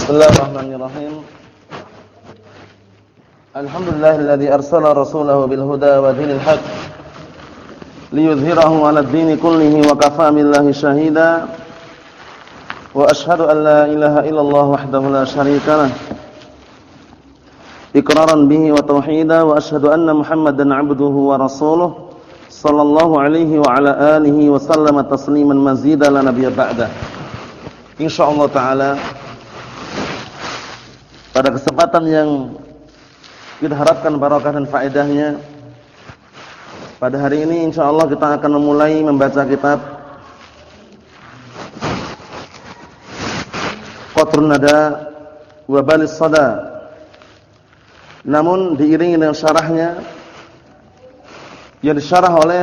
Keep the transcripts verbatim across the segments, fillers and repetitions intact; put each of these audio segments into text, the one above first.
Bismillahirrahmanirrahim. Alhamdulillahilladzi arsala rasulahu bil huda wa dinil haq liyudhhirahu 'alad dini kullihi wa kafaa billahi shahida. Wa asyhadu an la ilaha illallah wahdahu la syarika lah iqraran bihi wa tauhida wa asyhadu anna Muhammadan 'abduhu wa rasuluh sallallahu alaihi wa ala alihi wa sallama tasliman mazida la nabiyya ba'dah. Insyaallah taala pada kesempatan yang kita harapkan barakah dan faedahnya, pada hari ini insyaallah kita akan memulai membaca kitab Qatrun Nada wa Balis Sada, namun diiringi dengan syarahnya yang disyarah oleh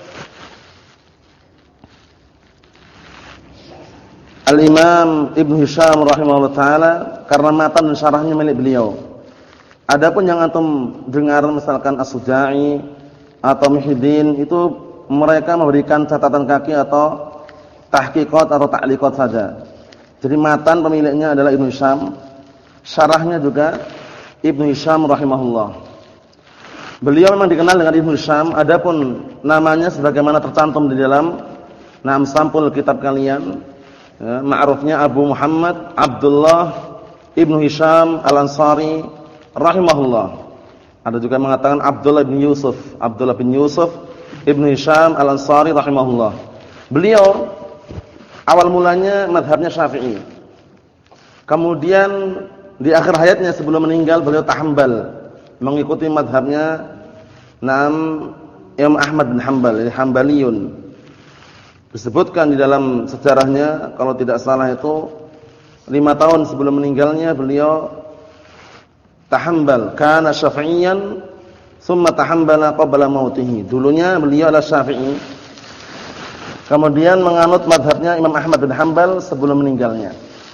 Al-Imam Ibn Hisham rahimahullah ta'ala, karena matan dan syarahnya milik beliau. Adapun yang antum dengar misalkan As-Suja'i atau Muhyiddin, itu mereka memberikan catatan kaki atau tahqiqat atau ta'liqat saja. Jadi matan pemiliknya adalah Ibn Hisham, syarahnya juga Ibn Hisham rahimahullah. Beliau memang dikenal dengan Ibn Hisham, adapun namanya sebagaimana tercantum di dalam nama sampul kitab kalian, ya, ma'rufnya Abu Muhammad Abdullah Ibn Hisham Al-Ansari rahimahullah. Ada juga mengatakan Abdullah bin Yusuf, Abdullah bin Yusuf Ibn Hisham Al-Ansari rahimahullah. Beliau awal mulanya madhabnya Syafi'i. Kemudian di akhir hayatnya sebelum meninggal beliau tahambal, mengikuti madhabnya Naam Imam Ahmad bin Hanbal, ini Hanbaliyun. Disebutkan di dalam sejarahnya kalau tidak salah itu lima tahun sebelum meninggalnya beliau tahambal, kana Syafi'iyan thumma tahambala qabla mautihi. Dulunya beliau adalah Syafi'i, kemudian menganut madhabnya Imam Ahmad bin Hanbal sebelum meninggalnya.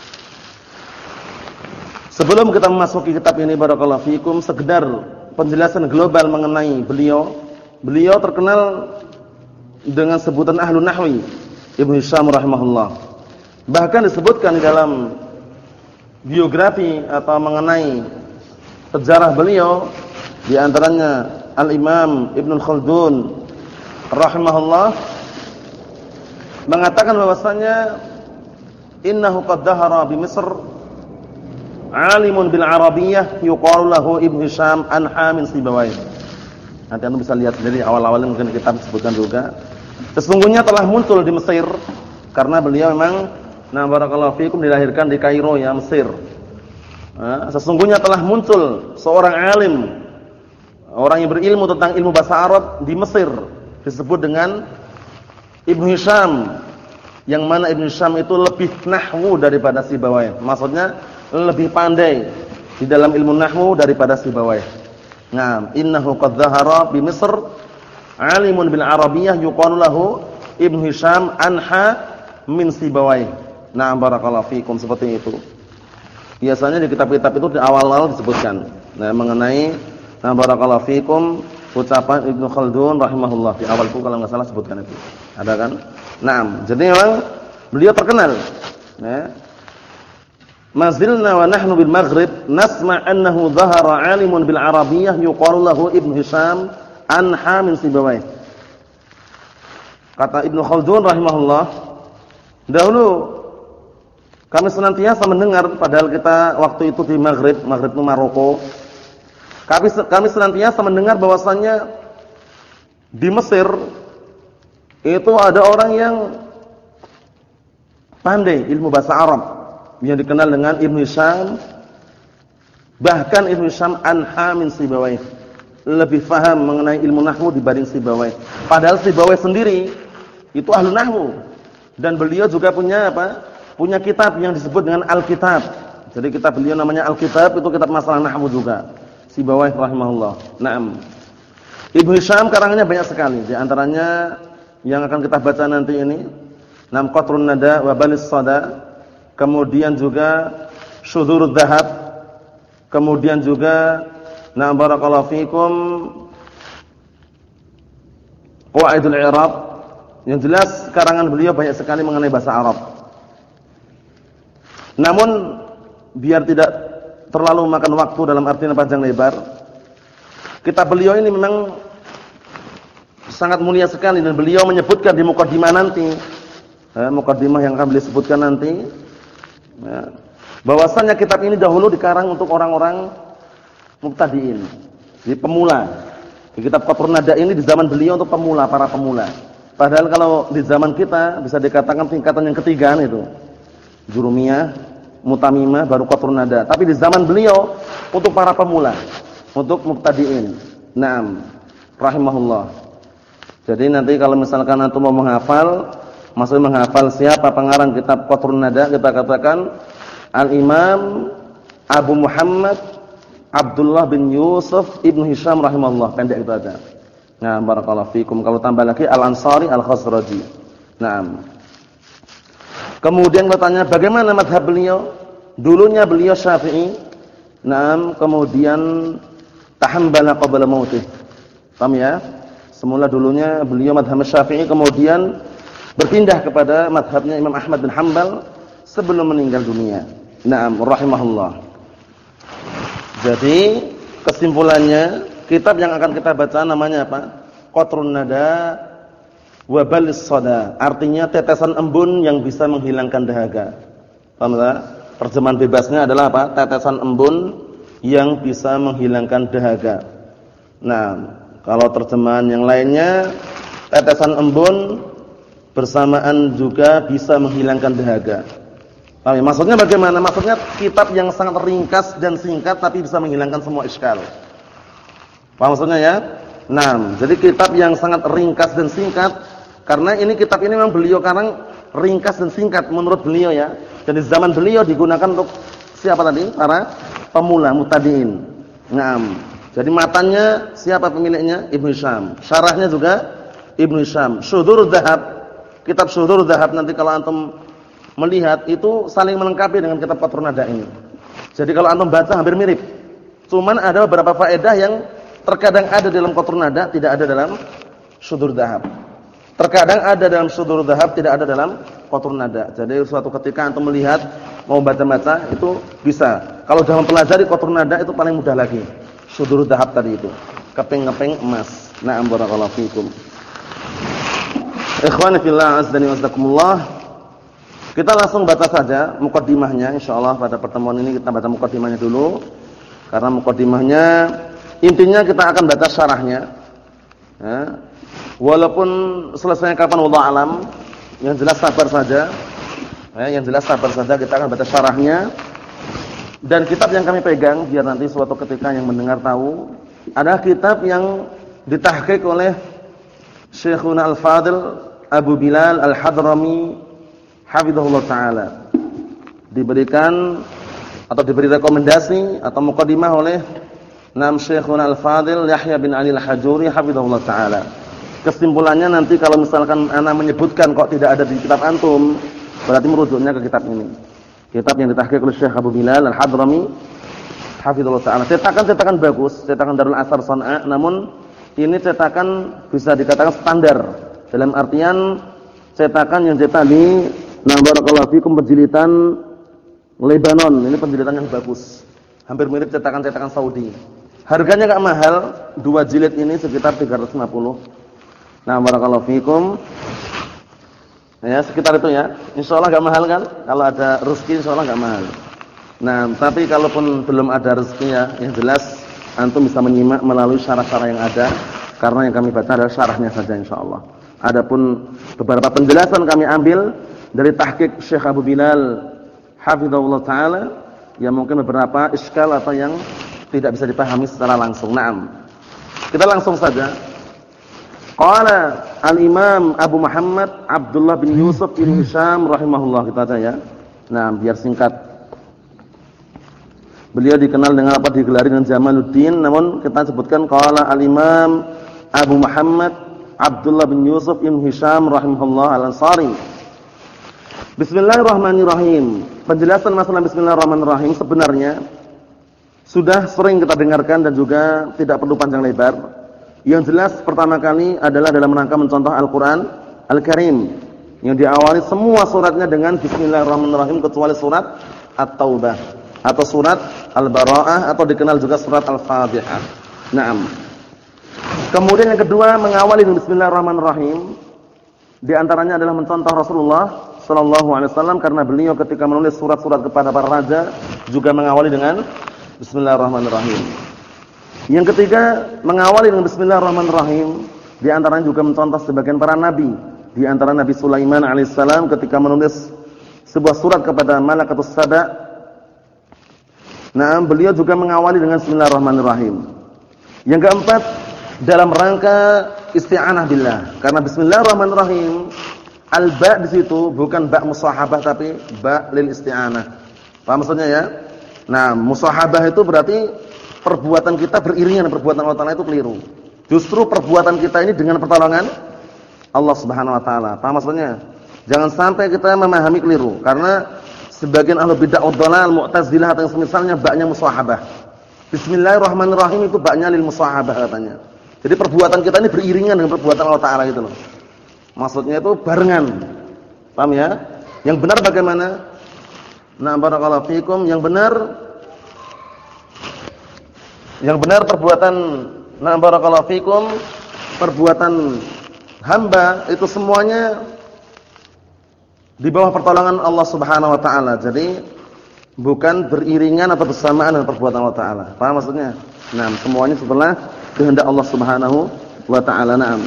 Sebelum kita memasuki kitab ini barakallahu fikum, sekedar penjelasan global mengenai beliau. Beliau terkenal dengan sebutan Ahlun Nahwi, Ibn Hisham rahimahullah. Bahkan disebutkan di dalam biografi atau mengenai sejarah beliau, di antaranya Al-Imam Ibn Khaldun rahimahullah mengatakan bahwasanya innahu qad dahara bi Misr 'alimun bil Arabiyyah yuqalu lahu Ibn Hisham anha min Sibawayh. Nanti anda bisa lihat sendiri awal-awalnya, mungkin kita sebutkan juga. Sesungguhnya telah muncul di Mesir, karena beliau memang nah barakallahu fikum dilahirkan di Kairo ya, Mesir. Nah, sesungguhnya telah muncul seorang alim, orang yang berilmu tentang ilmu bahasa Arab di Mesir, disebut dengan Ibn Hisham, yang mana Ibn Hisham itu lebih nahwu daripada Sibawayh. Maksudnya lebih pandai di dalam ilmu nahwu daripada Sibawayh. Nah, innahu qad dhahara bi Misr 'alimun bil Arabiyyah yuqalu lahu Ibn Hisham anha min Sibawayh. Nah, barakallahu fikum, seperti itu. Biasanya di kitab-kitab itu di awal-awal disebutkan nah mengenai nah barakallahu fikum ucapan Ibnu Khaldun rahimahullah di awal itu, kalau enggak salah sebutkan itu. Ada kan? Naam. Jadi memang beliau terkenal. Ya. Mazilna wa nahnu bil Maghrib nasma' annahu dhahara 'alimun bil Arabiyyah yuqalu lahu Ibn Hisham anha min Sibawayh. Kata Ibnu Khaldun rahimahullah, dahulu kami senantiasa mendengar, padahal kita waktu itu di Maghrib, Maghrib itu Maroko. Kami kami senantiasa mendengar bahwasannya di Mesir itu ada orang yang pandai ilmu bahasa Arab yang dikenal dengan Ibn Hisham. Bahkan Ibn Hisham anha min Sibawayh, lebih faham mengenai ilmu nahwu dibanding Sibawayh. Padahal Sibawayh sendiri itu ahlu nahwu, dan beliau juga punya apa? Punya kitab yang disebut dengan Al-Kitab. Jadi kitab beliau namanya Al-Kitab, itu kitab masalah nahwu juga. Sibawayh rahimahullah. Naam. Ibn Hisham karangannya banyak sekali, di antaranya yang akan kita baca nanti ini, Nam Qatrun Nada wa Balis Sada, kemudian juga Syudhurud Dhahab, kemudian juga na barakallahu fikum Qawaidul I'rab. Yang jelas karangan beliau banyak sekali mengenai bahasa Arab. Namun biar tidak terlalu makan waktu dalam artian panjang lebar, kitab beliau ini memang sangat mulia sekali dan beliau menyebutkan di mukaddimah nanti, eh, mukaddimah yang akan beliau sebutkan nanti, ya, bahwasanya kitab ini dahulu dikarang untuk orang-orang mubtadi'in, jadi pemula. Di kitab Qatrun Nada ini di zaman beliau untuk pemula, para pemula. Padahal kalau di zaman kita bisa dikatakan tingkatan yang ketiga itu. Jurumiyah, Mutamimah, baru Qatrun Nada. Tapi di zaman beliau untuk para pemula, untuk mubtadi'in. Naam, rahimahullah. Jadi nanti kalau misalkan antum mau menghafal, maksudnya menghafal siapa pengarang kitab Qatrun Nada, kita katakan Al-Imam Abu Muhammad Abdullah bin Yusuf Ibn Hisham rahimahullah, pendek itu aja. Nah, barakallahu fikum. Kalau tambah lagi Al-Ansari Al-Khazraji. Naam. Kemudian bertanya bagaimana madhab beliau? Dulunya beliau Syafi'i. Naam, kemudian tahambala qabla mautih. Paham ya? Semula dulunya beliau madhab Syafi'i, kemudian berpindah kepada madhabnya Imam Ahmad bin Hanbal sebelum meninggal dunia. Naam, rahimahullah. Jadi kesimpulannya, kitab yang akan kita baca namanya apa? Qatrun Nada wa Balis Sada. Artinya tetesan embun yang bisa menghilangkan dahaga. Paham tak? Terjemahan bebasnya adalah apa? Tetesan embun yang bisa menghilangkan dahaga. Nah, kalau terjemahan yang lainnya, tetesan embun bersamaan juga bisa menghilangkan dahaga. Paham ya? Maksudnya bagaimana? Maksudnya kitab yang sangat ringkas dan singkat tapi bisa menghilangkan semua iskal. Paham maksudnya ya? Nah, jadi kitab yang sangat ringkas dan singkat, karena ini kitab ini memang beliau karang ringkas dan singkat menurut beliau ya. Jadi zaman beliau digunakan untuk siapa tadi? Para pemula, mubtadi'in. Naam. Jadi matanya siapa pemiliknya? Ibnu Hisham. Syarahnya juga Ibnu Hisham. Syudzurud Dzahab. Kitab Syudzurud Dzahab nanti kalau antum melihat itu saling melengkapi dengan kitab Qatrun Nada ini. Jadi kalau antum baca hampir mirip. Cuman ada beberapa faedah yang terkadang ada dalam Qatrun Nada, tidak ada dalam Syudzurud Dzahab. Terkadang ada dalam Syudzurud Dzahab, tidak ada dalam Qatrun Nada. Jadi suatu ketika antum melihat mau baca-baca itu bisa. Kalau sudah mempelajari Qatrun Nada itu paling mudah lagi. Syudzurud Dzahab tadi itu, keping-keping emas. Na'am, barakallahu fikum. Ikhwani fillah, azdani wasakumullah. Kita langsung baca saja mukaddimahnya insyaallah pada pertemuan ini. Kita baca mukaddimahnya dulu. Karena mukaddimahnya intinya kita akan baca syarahnya. Ya. Walaupun selesai kapan wallahu alam, yang jelas sabar saja. Ya, yang jelas sabar saja, kita akan baca syarahnya. Dan kitab yang kami pegang biar nanti suatu ketika yang mendengar tahu, adalah kitab yang ditahqiq oleh Syekhuna Al-Fadil Abu Bilal Al-Hadrami hafizahullah taala. Diberikan atau diberi rekomendasi atau muqaddimah oleh Nam Syekhuna Al-Fadil Yahya bin Ali Al-Hajuri hafizahullah taala. Kesimpulannya nanti kalau misalkan ana menyebutkan kok tidak ada di kitab antum, berarti merujuknya ke kitab ini. Kitab yang ditahqiq oleh Syekh Abu Bilal Al-Hadrami hafizahullah taala. Cetakan-cetakan bagus, cetakan Darul Asar Sana'a, namun ini cetakan bisa dikatakan standar. Dalam artian cetakan yang cetak di Nah barakallahu fikum penjilitan Lebanon. Ini penjilitan yang bagus. Hampir mirip cetakan-cetakan Saudi. Harganya enggak mahal, dua jilid ini sekitar tiga ratus lima puluh. Nah barakallahu fikum. Ya, sekitar itu ya. Insyaallah enggak mahal kan? Kalau ada rezeki insyaallah enggak mahal. Nah, tapi kalaupun belum ada rezeki ya, yang jelas antum bisa menyimak melalui syarah-syarah yang ada, karena yang kami baca adalah syarahnya saja insyaallah. Adapun beberapa penjelasan kami ambil dari tahqiq Syekh Abu Bilal hafizahullah taala, yang mungkin beberapa iskal atau yang tidak bisa dipahami secara langsung. Naam. Kita langsung saja. Qala al-Imam Abu Muhammad Abdullah bin Yusuf bin Hisham rahimahullah, kita aja ya. Nah, biar singkat. Beliau dikenal dengan apa, digelari dengan Jamaluddin, namun kita sebutkan qala al-Imam Abu Muhammad Abdullah bin Yusuf bin Hisham rahimahullah al-Ansari. Bismillahirrahmanirrahim. Penjelasan masalah bismillahirrahmanirrahim sebenarnya sudah sering kita dengarkan dan juga tidak perlu panjang lebar. Yang jelas pertama kali adalah dalam rangka mencontoh Al-Qur'an Al-Karim yang diawali semua suratnya dengan bismillahirrahmanirrahim kecuali surat At-Taubah. atau surat Al-Bara'ah atau dikenal juga surat Al-Fatihah. Naam. Kemudian yang kedua mengawali dengan bismillahirrahmanirrahim. Di antaranya adalah mencontoh Rasulullah sallallahu alaihi wasallam karena beliau ketika menulis surat-surat kepada para raja juga mengawali dengan bismillahirrahmanirrahim. Yang ketiga mengawali dengan bismillahirrahmanirrahim. Di antaranya juga mencontoh sebagian para nabi. Di antara Nabi Sulaiman alaihissalam ketika menulis sebuah surat kepada Malakatus Saba. Nah, beliau juga mengawali dengan bismillahirrahmanirrahim. Yang keempat, dalam rangka isti'anah billah. Karena bismillahirrahmanirrahim, al-ba' di situ bukan ba' musahabah tapi ba' lil isti'anah. Paham maksudnya ya? Nah, musahabah itu berarti perbuatan kita beriringan dengan perbuatan Allah Taala itu keliru. Justru perbuatan kita ini dengan pertolongan Allah Subhanahu wa taala. Paham maksudnya? Jangan sampai kita memahami keliru karena sebagian ahlu bid'ah udhalal Mu'tazilah atau yang semisalnya ba'nya musahabah. Bismillahirrahmanirrahim itu ba'nya lil musahabah katanya. Jadi perbuatan kita ini beriringan dengan perbuatan Allah Taala gitu loh. Maksudnya itu barengan. Paham ya? Yang benar bagaimana? Nah, barakallahu fikum, yang benar yang benar perbuatan nah barakallahu fikum perbuatan hamba itu semuanya di bawah pertolongan Allah Subhanahu wa taala. Jadi bukan beriringan atau bersamaan dengan perbuatan Allah taala. Paham maksudnya? Nah, semuanya setelah kehendak Allah Subhanahu wa taala. Naam.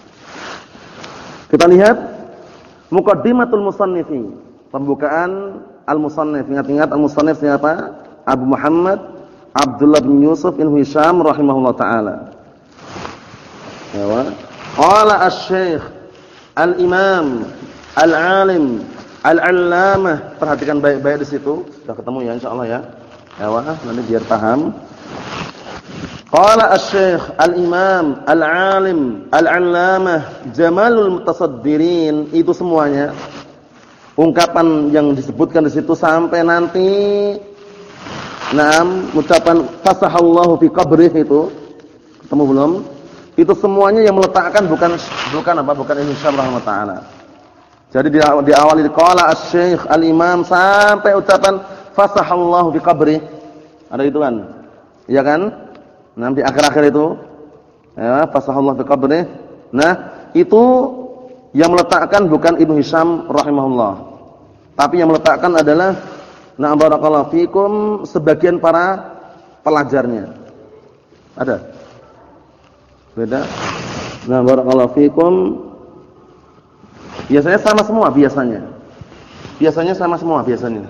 Kita lihat muqaddimatul musannifi, pembukaan al-musannif. Ingat-ingat al-musannif siapa? Abu Muhammad Abdullah bin Yusuf bin Hisham rahimahullah taala. Ya. Qala asy-syekh al-imam al-alim al-allamah, perhatikan baik-baik di situ. Sudah ketemu ya insyaallah ya. Ya wah, nanti biar paham. Qala asy-syekh al-imam al-alim al-allamah Jamalul Mutasaddirin, itu semuanya ungkapan yang disebutkan di situ sampai nanti naam ucapan fasahallahu fi qabrih itu ketemu belum? Itu semuanya yang meletakkan bukan bukan apa? Bukan Hisham rahimahullah taala. Jadi di, di awal qala asy-syekh al-imam sampai ucapan fasahallahu fi qabri. Ada itu kan? Iya kan? Nah, di akhir-akhir itu ya, fasahallahu fi qabri. Nah, itu yang meletakkan bukan Ibnu Hisham rahimahullah. Tapi yang meletakkan adalah na barakallahu fikum sebagian para pelajarnya. Ada? Beda. Nah, barakallahu fikum. Biasanya sama semua biasanya. Biasanya sama semua biasanya.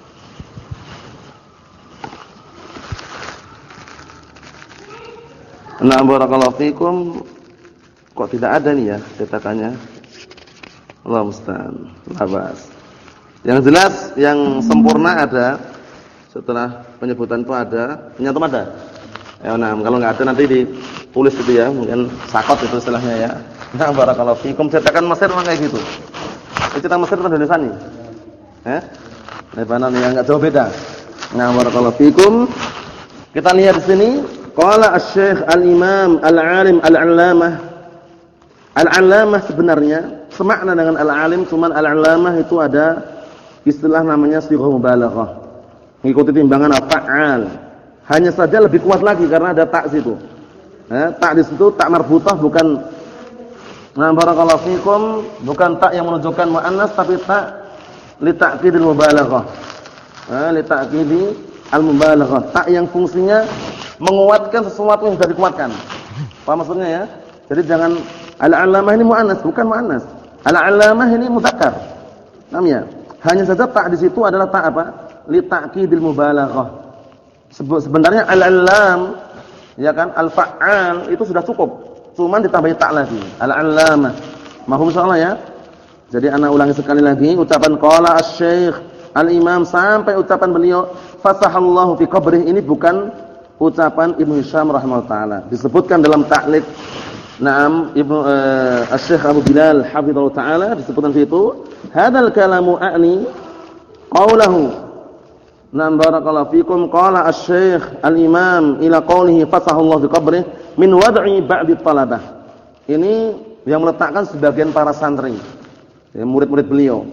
Nah, barakallahu fikum. Kok tidak ada nih ya cetakannya? Allah musta'an. Labas. Yang jelas yang sempurna ada. Setelah penyebutan itu ada. Penyatum ada? Ya, nah, kalau enggak ada nanti ditulis gitu ya, mungkin sakot itu istilahnya ya. Nah, barakallahu fikum, cetakan Mesir memang kayak gitu. Cetakan Mesir itu Indonesia nih. Eh? Lebanon yang enggak jauh beda. Nah, barakallahu fikum. Kita lihat di sini, qala asy-syekh al-imam al-alim al-allamah. Al-allamah sebenarnya semakna dengan al-alim, cuman al-allamah itu ada istilah namanya sighah mubalaghah. Mengikuti timbangan al-fa'al. Hanya saja lebih kuat lagi karena ada tak situ. Eh, tak di situ tak marbutah bukan. Nah, barakallahu fikum, bukan tak yang menunjukkan muannas tapi tak li ta'kidil mubalaghah. Eh, li ta'kidi al-mubalaghah. Tak yang fungsinya menguatkan sesuatu yang sudah dikuatkan. Paham maksudnya ya? Jadi jangan al-allamah ini muannas, bukan muannas. Al-allamah ini mudzakkar. Namanya. Hanya saja tak di situ adalah tak apa? Li ta'kidil mubalaghah. Sebenarnya al-allam ya kan, al-fa'al itu sudah cukup. Cuman ditambahi tak lagi. Al-allamah. Mahum insyaallah ya. Jadi ana ulangi sekali lagi ucapan qala asy-syekh al-imam sampai ucapan beliau fasahallahu fi qabrih, ini bukan ucapan Ibnu Hisham rahimahullah taala. Disebutkan dalam ta'liq Naam Ibnu uh, Asy-Syaikh Abu Bilal hafizallahu taala disebutkan di situ, hadzal kalamu a'ni qaulahu. Naam barakallahu fikum, qala asy-Syaikh al-Imam ila qaulihi fasahallahu fi qabrih min wad'i ba'di talabah. Ini yang meletakkan sebagian para santri, ya, murid-murid beliau.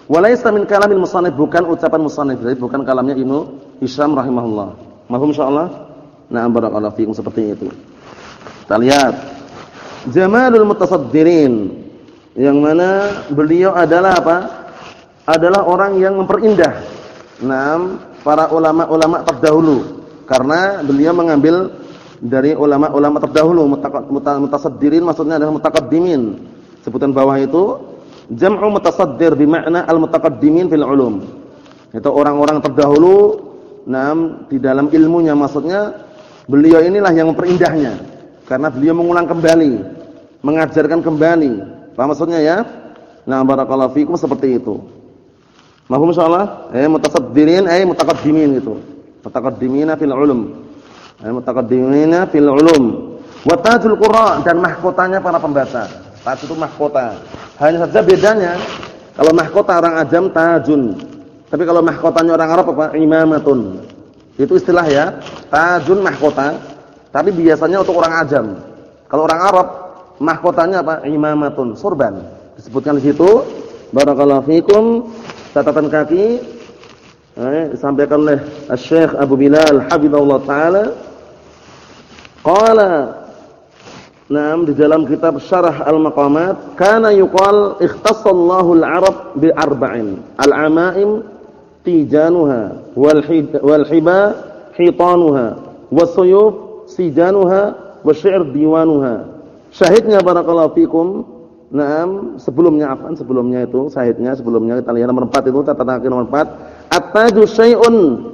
Walaysa min kalamil musannif, bukan ucapan musannif, jadi bukan kalamnya Ibnu Hisham rahimahullah. Mahum insyaallah. Na'am barakallahu fikum, seperti itu. Kita lihat Jamalul Mutasaddirin, yang mana beliau adalah apa? Adalah orang yang memperindah Naam para ulama-ulama terdahulu, karena beliau mengambil dari ulama-ulama terdahulu. Mutasaddirin maksudnya adalah mutaqaddimin. Sebutan bawah itu jam'u mutasaddir bermakna al-mutaqaddimin fil ulum. Itu orang-orang terdahulu naam di dalam ilmunya, maksudnya beliau inilah yang memperindahnya karena beliau mengulang kembali, mengajarkan kembali. Paham maksudnya ya? Nah, barakallahu fikum, seperti itu. Mahum insyaallah, eh mutasaddirin ay mutaqaddimin gitu. Mutaqaddimina fil ulum. Eh mutaqaddimina fil ulum. Wa tajul qurra, dan mahkotanya para pembaca. Taj itu mahkota. Hanya saja bedanya kalau mahkota orang ajam tajun. Tapi kalau mahkotanya orang Arab apa? Imamatun. Itu istilah ya. Tajun mahkota, tapi biasanya untuk orang ajam. Kalau orang Arab mahkotanya apa? Imamatun, sorban. Disebutkan di situ. Barakallahu fikum. Catatan kaki eh, disampaikan oleh Syekh Abu Bilal hafizahullah taala. Qala, naam, di dalam kitab Syarah Al-Maqamat, kana yuqal ikhtassallahu al-Arab bi arba'in. Al-amaim tijanuha wal wal hiba hitanuha wasuyuf sijanuha wasyi'r diwanuha. Syahidnya barakallahu fikum. Naam, sebelumnya afan sebelumnya itu syahidnya sebelumnya kita lihat nomor empat itu, catatan kaki nomor empat. At-taju syai'un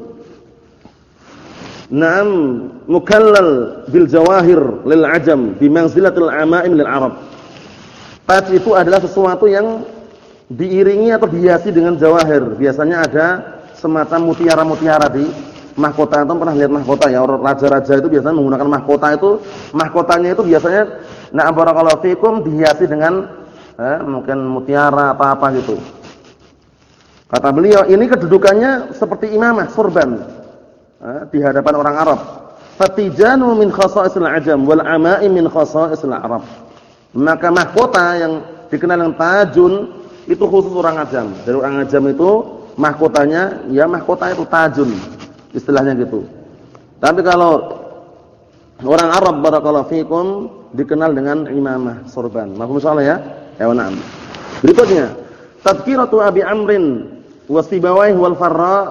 naam mukallal bil jawahir lil ajam bi manzilatil amaim lil arab. Taj itu adalah sesuatu yang diiringi atau dihiasi dengan jawahir. Biasanya ada semacam mutiara-mutiara di mahkota. Itu pernah lihat mahkota ya? Raja-raja itu biasanya menggunakan mahkota itu. Mahkotanya itu biasanya na'am barakallahu fikum dihiasi dengan eh, mungkin mutiara apa-apa gitu. Kata beliau, ini kedudukannya seperti imamah, sorban eh, di hadapan orang Arab. Fatijanu min khasa'isil ajam wal amaim min khasa'isil Arab. Maka mahkota yang dikenal dengan tajun itu khusus orang ajam. Dari orang ajam itu mahkotanya ya mahkota itu tajun, istilahnya gitu. Tapi kalau orang Arab barakallahu fikum dikenal dengan imamah sorban. Mahfum insyaallah ya? Ya na'am. Berikutnya, tadhkiratu Abi Amrin wa Sibawaih wal Farra,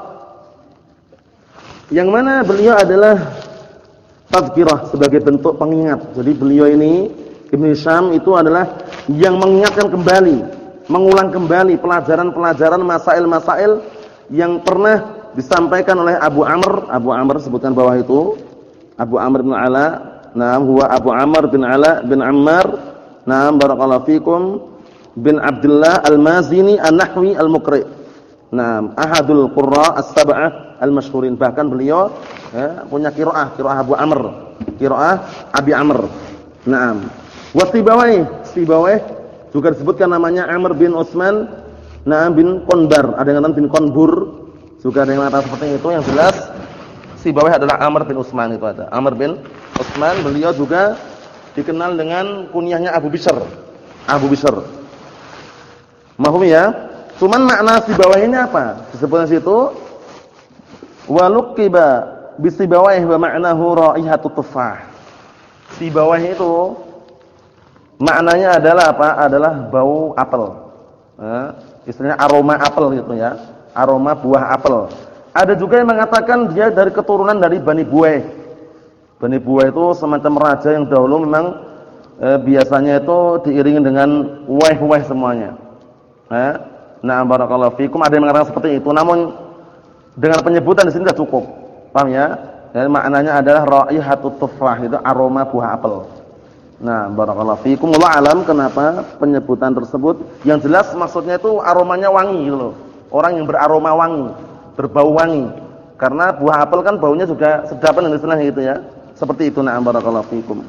yang mana beliau adalah tadhkirah sebagai bentuk pengingat. Jadi beliau ini Ibnu Hisham itu adalah yang mengingatkan kembali, mengulang kembali pelajaran-pelajaran masail-masail yang pernah disampaikan oleh Abu Amr. Abu Amr sebutkan bawah itu Abu Amr bin Ala. Naam, huwa Abu Amr bin Ala bin Ammar. Naam, barakallahu fikum, bin Abdullah Al-Mazini An-Nahwi Al-Muqri. Naam, ahadul qurra as-sab'ah al-masyhurin. Bahkan beliau ya, punya qiraah, qiraah Abu Amr, qiraah Abi Amr. Naam. Wa Sibawaih, Sibawaih juga disebutkan namanya Amr bin Utsman, Naam bin Qunbar, ada yang bin Qunbur, juga ada yang mengatakan seperti itu. Yang jelas Sibawaih adalah Amr bin Utsman, itu ada. Amr bin Utsman, beliau juga dikenal dengan kunyahnya Abu Bishr. Abu Bishr. Mahum ya? Cuman makna Sibawaih ini apa? Disebutkan situ waluqiba bi Sibawaih wa ma'nahu raihatut tufah. Sibawaih itu maknanya adalah apa? Adalah bau apel. Nah, istilahnya aroma apel gitu ya. Aroma buah apel. Ada juga yang mengatakan dia dari keturunan dari Bani Buwaih. Bani Buwaih itu semacam raja yang dahulu memang eh, biasanya itu diiringi dengan waih-waih semuanya. Eh? Nah, barakallahu fikum, ada yang mengatakan seperti itu. Namun dengan penyebutan di sini sudah cukup. Paham ya? Ya, maknanya adalah raihatut tufah, itu aroma buah apel. Nah, barakallahu fikum. Wallahu alam kenapa penyebutan tersebut. Yang jelas maksudnya itu aromanya wangi gitu loh. Orang yang beraroma wangi, berbau wangi. Karena buah apel kan baunya juga sedapan dan istilahnya gitu ya. Seperti itu. Na'am barakallahu fikum.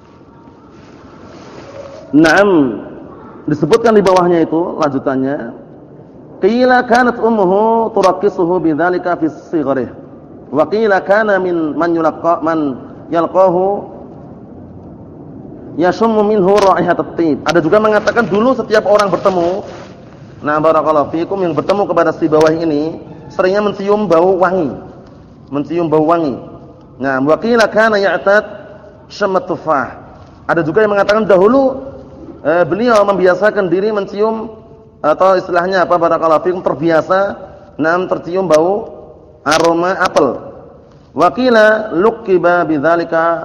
Naam, disebutkan di bawahnya itu lanjutannya. Qila kanat ummuhu turaqqisuhu bidzalika fi sighrih. Wa qila kana min man yulqa man yalqahu yashummu minhu raihatat tib. Ada juga mengatakan dulu setiap orang bertemu Nah, barakallahu fikum, yang bertemu kepada Sibawayh ini seringnya mencium bau wangi. Mencium bau wangi. Nah, wa qila kana ya'tad syammat tufah. Ada juga yang mengatakan dahulu eh, beliau membiasakan diri mencium, atau istilahnya apa, barakallahu fikum, terbiasa nam tercium bau aroma apel. Wa qila luqiba bidzalika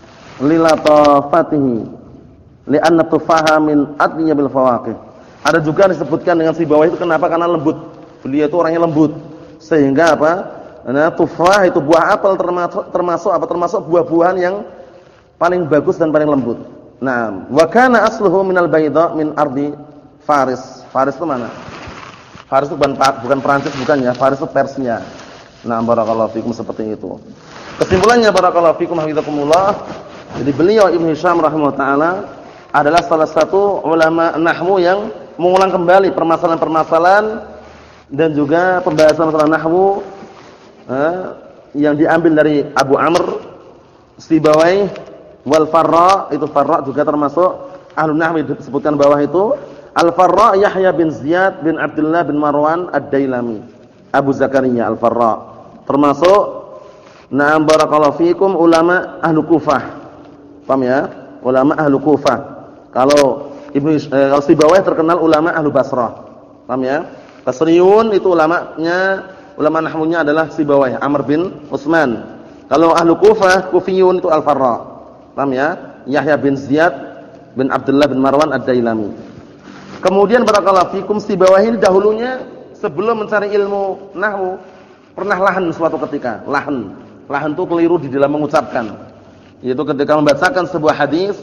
lilatafatihi li'anna tufaha min adyabil fawaqih. Ada juga disebutkan dengan Sibawayh itu kenapa? Karena lembut. Beliau itu orangnya lembut. Sehingga apa? Nah, tufah itu buah apel termasuk termasuk apa? Termasuk buah-buahan yang paling bagus dan paling lembut. Nah, wa kana asluhu minal bayda min ardi Faris. Faris itu mana? Faris itu bukan bukan Prancis, bukan ya. Faris itu Persia. Nah, barakallahu fikum, seperti itu. Kesimpulannya, barakallahu fikum hafizakumullah. Jadi beliau Ibnu Hisham rahimahullah taala adalah salah satu ulama nahwu yang mengulang kembali permasalahan-permasalahan dan juga pembahasan masalah nahwu eh, yang diambil dari Abu Amr, Sibawayh, wal Farra. Itu Farra juga termasuk ahlu nahwu disebutkan bawah itu. Al-Farra Yahya bin Ziyad bin Abdullah bin Marwan Ad-Dailami, Abu Zakaria Al-Farra, termasuk na'am barakallahu fikum ulama ahlu Kufah. Paham ya? Ulama ahlu Kufah. Kalau Ibnu eh, kalau Sibawayh terkenal ulama ahlu Basrah. Paham ya? Basriyun itu ulamanya, ulama nahwunya adalah Sibawayh, Amr bin Utsman. Kalau ahlu Kufah, Kufiyun itu Al-Farra. Paham ya? Yahya bin Ziyad bin Abdullah bin Marwan Ad-Dailami. Kemudian barakallahu fikum, Sibawayh ini dahulunya sebelum mencari ilmu nahwu pernah lahan suatu ketika. Lahan. Lahan itu keliru di dalam mengucapkan. Yaitu ketika membacakan sebuah hadis,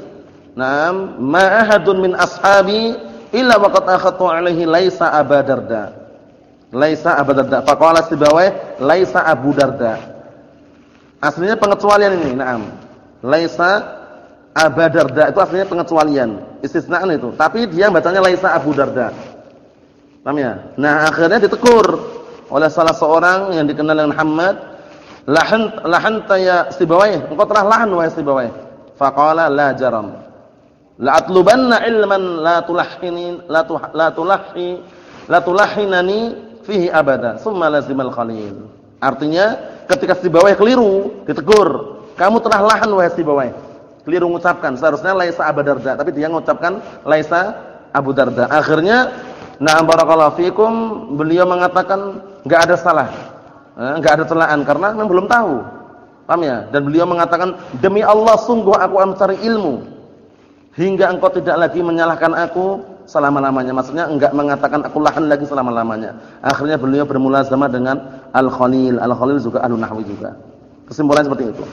"Naam, ma ahadun min ashabi illa waqad akhadtu alaihi laisa Abu Darda." Laisa Abu Darda. Faqala Sibawayh, laisa Abu Darda. Aslinya pengecualian ini, naam. Laisa Abu Darda itu aslinya pengecualian, istisnaan itu. Tapi dia bacanya laisa Abu Darda. Paham ya? Nah, akhirnya ditegur oleh salah seorang yang dikenal dengan Muhammad, "Lahan lahanta ya Sibawayh, engkau telah lahan wahai Sibawayh." Faqala la jaram. La atlubanna ilman la tulahhini la tu la tulahi la tulahinani fihi abada, summa lazimal khalil. Artinya ketika Sibawayh keliru, ditegur, "Kamu telah lahan wahai Sibawayh." Keliru mengucapkan, seharusnya laisa Abu Darda, tapi dia mengucapkan laisa Abu Darda. Akhirnya, nah barakallahu fikum, beliau mengatakan enggak ada salah. Enggak ada celaan karena memang belum tahu. Paham ya? Dan beliau mengatakan, "Demi Allah sungguh aku akan mencari ilmu hingga engkau tidak lagi menyalahkan aku selama-lamanya." Maksudnya enggak mengatakan aku lahan lagi selama-lamanya. Akhirnya beliau bermulazamah dengan Al-Khalil. Al-Khalil juga ahlu nahwi juga. Kesimpulan seperti itu.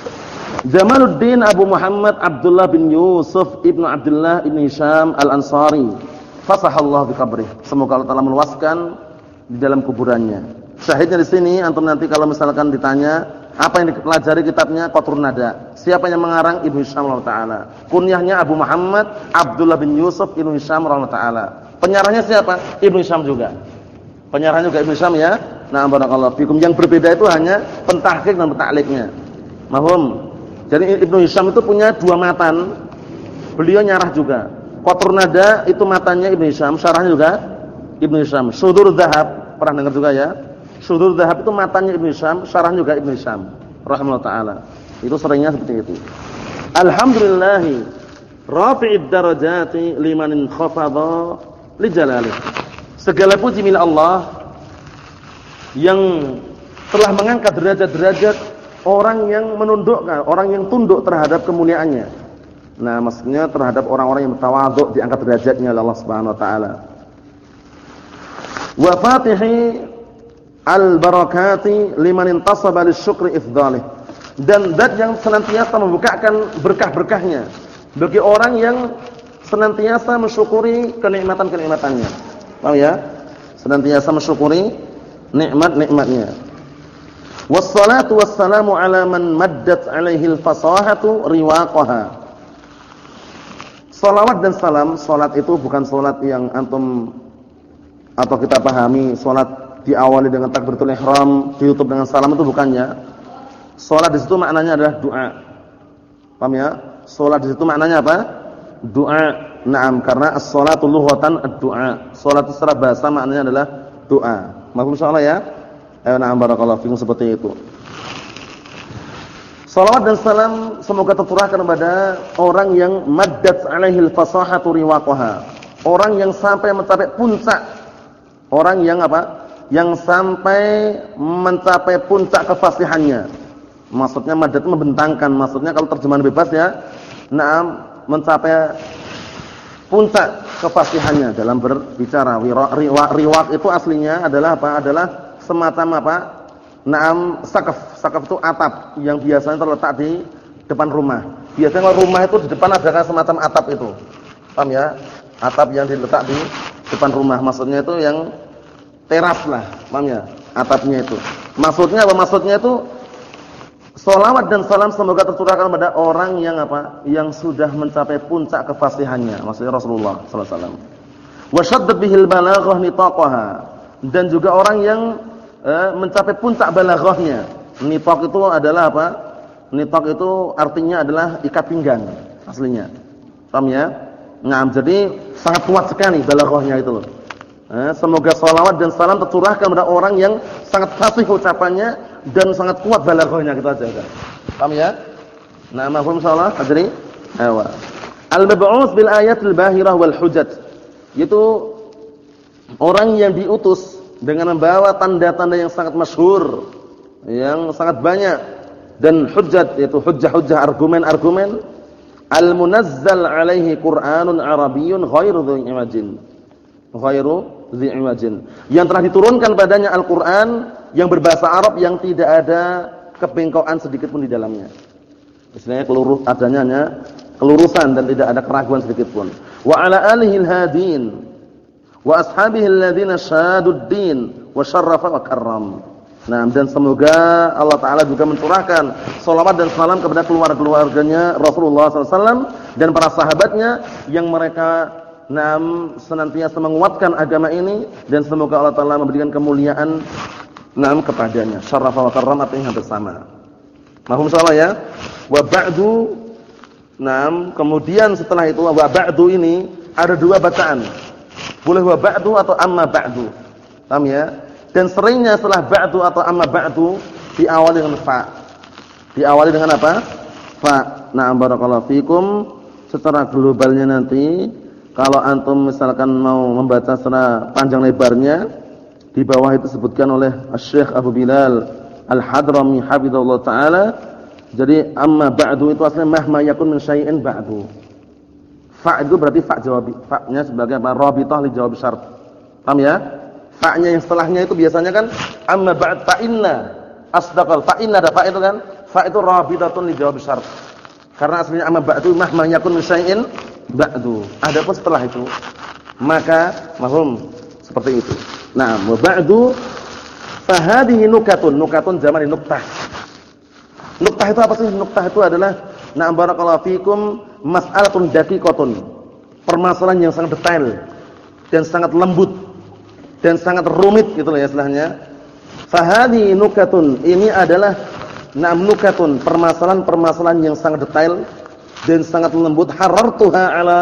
Jamaluddin Abu Muhammad Abdullah bin Yusuf ibnu Abdullah ibn Hisham Al-Ansari, fasahallahu biqabrih. Semoga Allah Taala meluaskan di dalam kuburannya. Syahidnya di sini, antum nanti kalau misalkan ditanya apa yang dipelajari kitabnya Qatrun Nada, siapa yang mengarang? Ibnu Hisham rahimahullah taala. Kunyahnya Abu Muhammad Abdullah bin Yusuf ibnu Hisham rahimahullah taala. Penyarahnya siapa? Ibnu Hisham juga. Penyarahnya juga Ibnu Hisham ya. Nah, barakallahu fikum. Yang berbeda itu hanya pentahqiq dan pentakliknya. Mahum. Jadi Ibnu Hisham itu punya dua matan. Beliau nyarah juga. Qatrun Nada itu matanya Ibnu Hisham, syarahnya juga Ibnu Hisham. Syudur Dzahab, pernah dengar juga ya? Syudur Dzahab itu matanya Ibnu Hisham, syarahnya juga Ibnu Hisham rahimahullah taala. Itu seringnya seperti itu. Alhamdulillah rafi'id darajati liman khafadha li jalalih. Segala puji milik Allah yang telah mengangkat derajat-derajat orang yang menundukkan, orang yang tunduk terhadap kemuliaannya. Nah, maksudnya terhadap orang-orang yang tawadhu diangkat derajatnya oleh Allah Subhanahu wa taala. Wa fatihi al-barakati liman intasaba lisyukri ifdhalih. Dan zat yang senantiasa membukakan berkah-berkahnya bagi orang yang senantiasa mensyukuri kenikmatan-kenikmatannya. Paham ya? Senantiasa mensyukuri nikmat-nikmatnya. Wassalatu wassalamu ala man maddat alaihi al-fasahatu riwaqaha. Salawat dan salam, salat itu bukan salat yang antum atau kita pahami salat diawali dengan takbiratul ihram, ditutup dengan salam, itu bukannya. Salat di situ maknanya adalah doa. Paham ya? Salat di situ maknanya apa? Doa. Naam, karena as-shalatu lughatan ad-du'a. Salat secara bahasa maknanya adalah doa. Mafhum insyaallah ya? Ayo na'am barakallahu fikum seperti itu. Salawat dan salam semoga tercurahkan kepada orang yang maddat alaihil fasahatu riwaqaha. Orang yang sampai mencapai puncak. Orang yang apa? Yang sampai mencapai puncak kefasihannya. Maksudnya maddat membentangkan, maksudnya kalau terjemahan bebas ya, na'am, mencapai puncak kefasihannya dalam berbicara. Riwaq, riwaq itu aslinya adalah apa? Adalah semacam apa? Naam, sakaf. Sakaf itu atap yang biasanya terletak di depan rumah. Biasanya kalau rumah itu di depan ada semacam atap itu. Paham ya? Atap yang diletak di depan rumah. Maksudnya itu yang teras lah. Paham ya? Atapnya itu. Maksudnya apa? Maksudnya itu sholawat dan salam semoga tercurahkan pada orang yang apa? Yang sudah mencapai puncak kefasihannya. Maksudnya Rasulullah sallallahu alaihi wasallam. Wa shaddat bihil balaghah nitaqaha. Dan juga orang yang eh, mencapai puncak balaghahnya. Nitaq itu adalah apa? Nitaq itu artinya adalah ikat pinggang aslinya. Paham ya? Nah, jadi sangat kuat sekali balaghahnya itu loh. Eh, semoga sholawat dan salam tercurahkan pada orang yang sangat fasih ucapannya dan sangat kuat balaghahnya, gitu aja kan. Paham ya? Nah, mafhum insyaallah hadirin. Ayo. Al-mab'uts bil ayatil bahirah wal hujjat. Itu orang yang diutus dengan membawa tanda-tanda yang sangat masyhur, yang sangat banyak, dan hujjat yaitu hujjah-hujjah, argumen-argumen. Al-munazzal alaihi Qur'anun Arabiyyun ghairu dhi imajin. Ghairu dhi imajin. Yang telah diturunkan padanya Al-Qur'an yang berbahasa Arab yang tidak ada kebengkokan sedikit pun di dalamnya. Istilahnya kelurus adanya hanya kelurusan dan tidak ada keraguan sedikit pun. Wa ala alihi al-hadin wa ashabihi alladziina syadud din wa syarrafa wa karram. Nah, dan semoga Allah Ta'ala juga mencurahkan salawat dan salam kepada keluarga-keluarganya Rasulullah sallallahu alaihi wasallam dan para sahabatnya yang mereka nam senantiasa menguatkan agama ini, dan semoga Allah Ta'ala memberikan kemuliaan nam kepadanya. Syarrafa wa karram artinya hampir sama. Mahum insyaallah ya. Wa ba'du, nam, kemudian setelah itu wa ba'du ini ada dua bacaan. Boleh wa ba'du atau amma ba'du. Paham ya? Dan seringnya setelah ba'du atau amma ba'du diawali dengan fa. Diawali dengan apa? Fa. Na'am barakallahu fikum. Secara globalnya nanti kalau antum misalkan mau membaca secara panjang lebarnya, di bawah itu disebutkan oleh Syekh Abu Bilal Al-Hadrami hafizahullah taala. Jadi amma ba'du itu aslinya mahma yakun min syai'in ba'du. Fa itu berarti fa jawabi. Fa-nya sebagai apa? Rabithah li jawab syart. Paham ya? Fa-nya yang setelahnya itu biasanya kan amma ba'd fa inna asdaqal fa inna, ada fa itu kan? Fa itu rabithatun li jawab syart. Karena aslinya amma ba'du mahma yakun min syai'in ba'du. Adapun setelah itu maka mafhum seperti itu. Nah, wa ba'du fa hadhihi nukatun. Nukatun zaman nuktah. Nuktah itu apa sih? Nuktah itu adalah na'am barakallahu fikum mas'alatun daqiqatun. Permasalahan yang sangat detail dan sangat lembut dan sangat rumit gitu loh ya istilahnya. Fahadi nukatun, ini adalah na'am nukatun, permasalahan-permasalahan yang sangat detail dan sangat lembut. Harartuha ala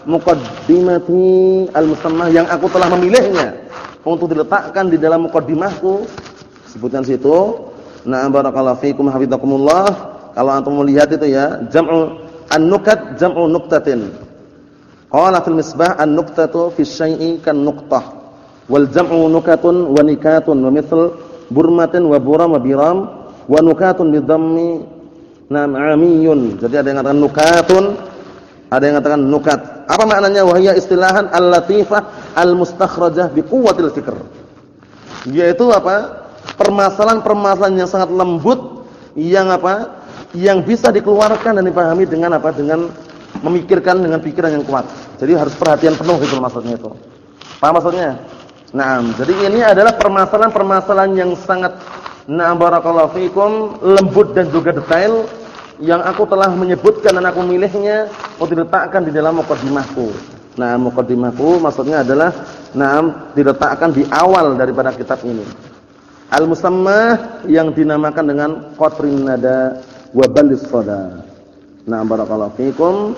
muqaddimati al-musammah, yang aku telah memilihnya untuk diletakkan di dalam muqaddimahku. Sebutkan situ. Na'am barakallahu fikum hafizakumullah. Kalau antum melihat itu ya, jam'u an-nukat jam'u nuqtatin. Qala fil misbah an-nuqtatu fi syai'i kan nuqtah. Wal jam'u nukatun wa nikatun wa mithl burmatin wa buram wa biram wa nukatun bi dhammi nam amiyun. Jadi ada yang mengatakan nukatun, ada yang mengatakan nukat. Apa maknanya? Wa hiya istilahan al-latifah al-mustakhrajah bi quwwatil fikr. Yaitu apa? Permasalahan-permasalahan yang sangat lembut, yang apa? Yang bisa dikeluarkan dan dipahami dengan apa? Dengan memikirkan dengan pikiran yang kuat. Jadi harus perhatian penuh itu maksudnya itu. Paham maksudnya? Nah, jadi ini adalah permasalahan-permasalahan yang sangat na'am barakallahu fikum lembut dan juga detail yang aku telah menyebutkan dan aku milihnya untuk diletakkan di dalam muqaddimahku. Nah, muqaddimahku maksudnya adalah na'am diletakkan di awal daripada kitab ini. Al-musammah yang dinamakan dengan qatrin nada wa balis sada. Na'am barakallahu fikum,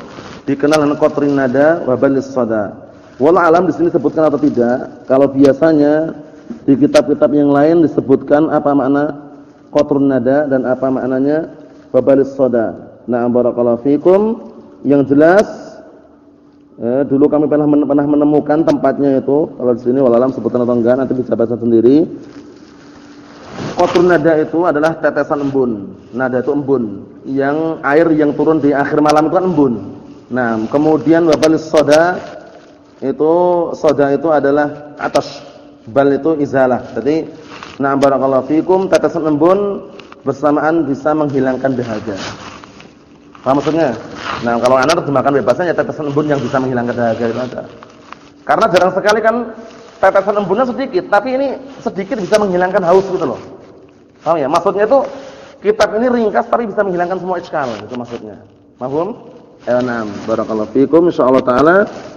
dikenal dengan qatrin nada wa balis sada. Wallahu alam di sini disebutkan atau tidak? Kalau biasanya di kitab-kitab yang lain disebutkan apa makna qatrun nada dan apa maknanya wa balis sada. Nah, barakallahu fikum. Yang jelas eh, dulu kami pernah pernah menemukan tempatnya itu. Kalau di sini wallahu alam sebutkan atau enggak nanti bisa baca sendiri. Qatrun nada itu adalah tetesan embun. Nada itu embun. Yang air yang turun di akhir malam itu kan embun. Nah, kemudian wa balis sada itu soda itu adalah atas, bal itu izalah. Jadi na barakallahu fikum, tetesan embun bersamaan bisa menghilangkan dahaga. Paham maksudnya? Nah, kalau Anda terjemahkan bebasnya ya tetesan embun yang bisa menghilangkan dahaga itu aja. Karena jarang sekali kan tetesan embunnya sedikit, tapi ini sedikit bisa menghilangkan haus gitu loh. Paham ya? Maksudnya itu kitab ini ringkas tapi bisa menghilangkan semua iskal, itu maksudnya. Paham? Ya, nah, barakallahu fikum, insyaallah taala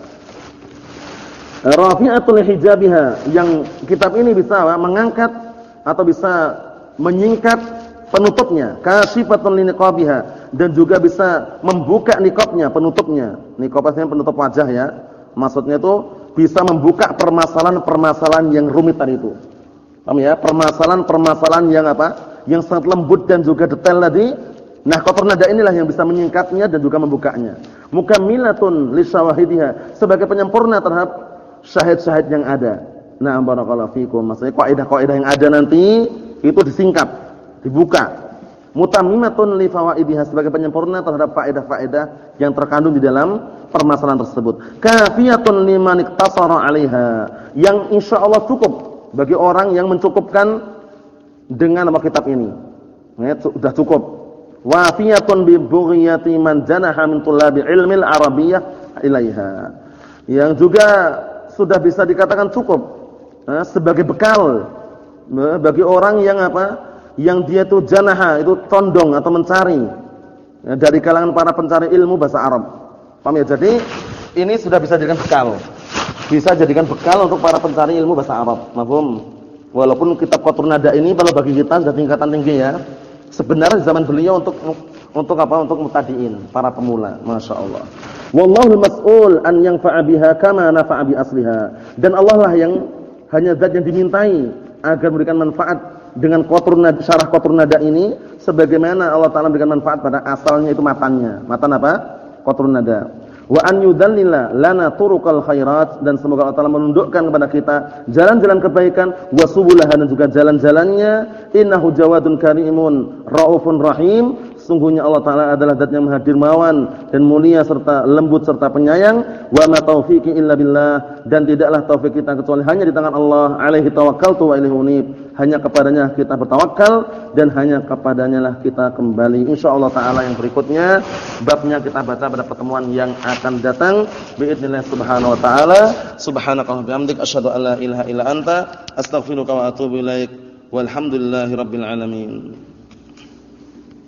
rafi'atul hijabiha, yang kitab ini bisa mengangkat atau bisa menyingkat penutupnya, kasyifatun liniqabiha, dan juga bisa membuka niqabnya, penutupnya. Niqab artinya penutup wajah ya. Maksudnya itu bisa membuka permasalahan-permasalahan yang rumit tadi itu. Paham ya? Permasalahan-permasalahan yang apa? Yang sangat lembut dan juga detail tadi. Nah, qatrun nada inilah yang bisa menyingkatnya dan juga membukanya. Mukammilatun lisyawahidiha, sebagai penyempurna terhadap syahid-syahid yang ada. Nah, barakallahu fikum. Maksudnya kaidah-kaidah yang ada nanti itu disingkat, dibuka. Mutammimatun li fawaidiha, sebagai penyempurna terhadap faedah-faedah yang terkandung di dalam permasalahan tersebut. Kafiyatun liman iktasara 'alaiha, yang insyaallah cukup bagi orang yang mencukupkan dengan nama kitab ini. Ya, sudah cukup. Wafiyatun bi bughiyati man janaha min tullabi ilmil arabiyyah ilaiha. Yang juga sudah bisa dikatakan cukup eh, sebagai bekal eh, bagi orang yang apa, yang dia itu janaha, itu condong atau mencari eh, dari kalangan para pencari ilmu bahasa Arab. Paham ya? Jadi ini sudah bisa dijadikan bekal, bisa jadikan bekal untuk para pencari ilmu bahasa Arab. Mafhum? Walaupun kitab qatrun nada ini kalau bagi kita sudah tingkatan tinggi ya. Sebenarnya di zaman beliau untuk untuk apa? Untuk mutadiin, para pemula. Masya Allah. Wallahul mas'ul an yanfa'a biha kama nafa'a bi asliha. Dan Allah lah yang hanya zat yang dimintai agar memberikan manfaat dengan qatrun nada, syarah qatrun nada ini, sebagaimana Allah Taala memberikan manfaat pada asalnya itu matannya. Matan apa? Qatrun nada. Wa an yudallila lana turuqal khairat, dan semoga Allah Taala menundukkan kepada kita jalan-jalan kebaikan, wa subulaha, dan juga jalan-jalannya. Innahu jawadun karimun raufun rahim. Sungguhnya Allah Ta'ala adalah zat yang maha dermawan dan mulia serta lembut serta penyayang. Wa ma taufiqi illa billah, dan tidaklah taufik kita kecuali hanya di tangan Allah. Alaihi tawakkaltu wa ilaihi unib, hanya kepadanya kita bertawakal dan hanya kepadanya lah kita kembali. Insyaallah taala yang berikutnya babnya kita baca pada pertemuan yang akan datang biidznillah subhanahu wa taala. Subhanakallahumma bihamdik asyhadu an la ilaha illa anta astaghfiruka wa atubu ilaik. Walhamdulillahirabbil alamin.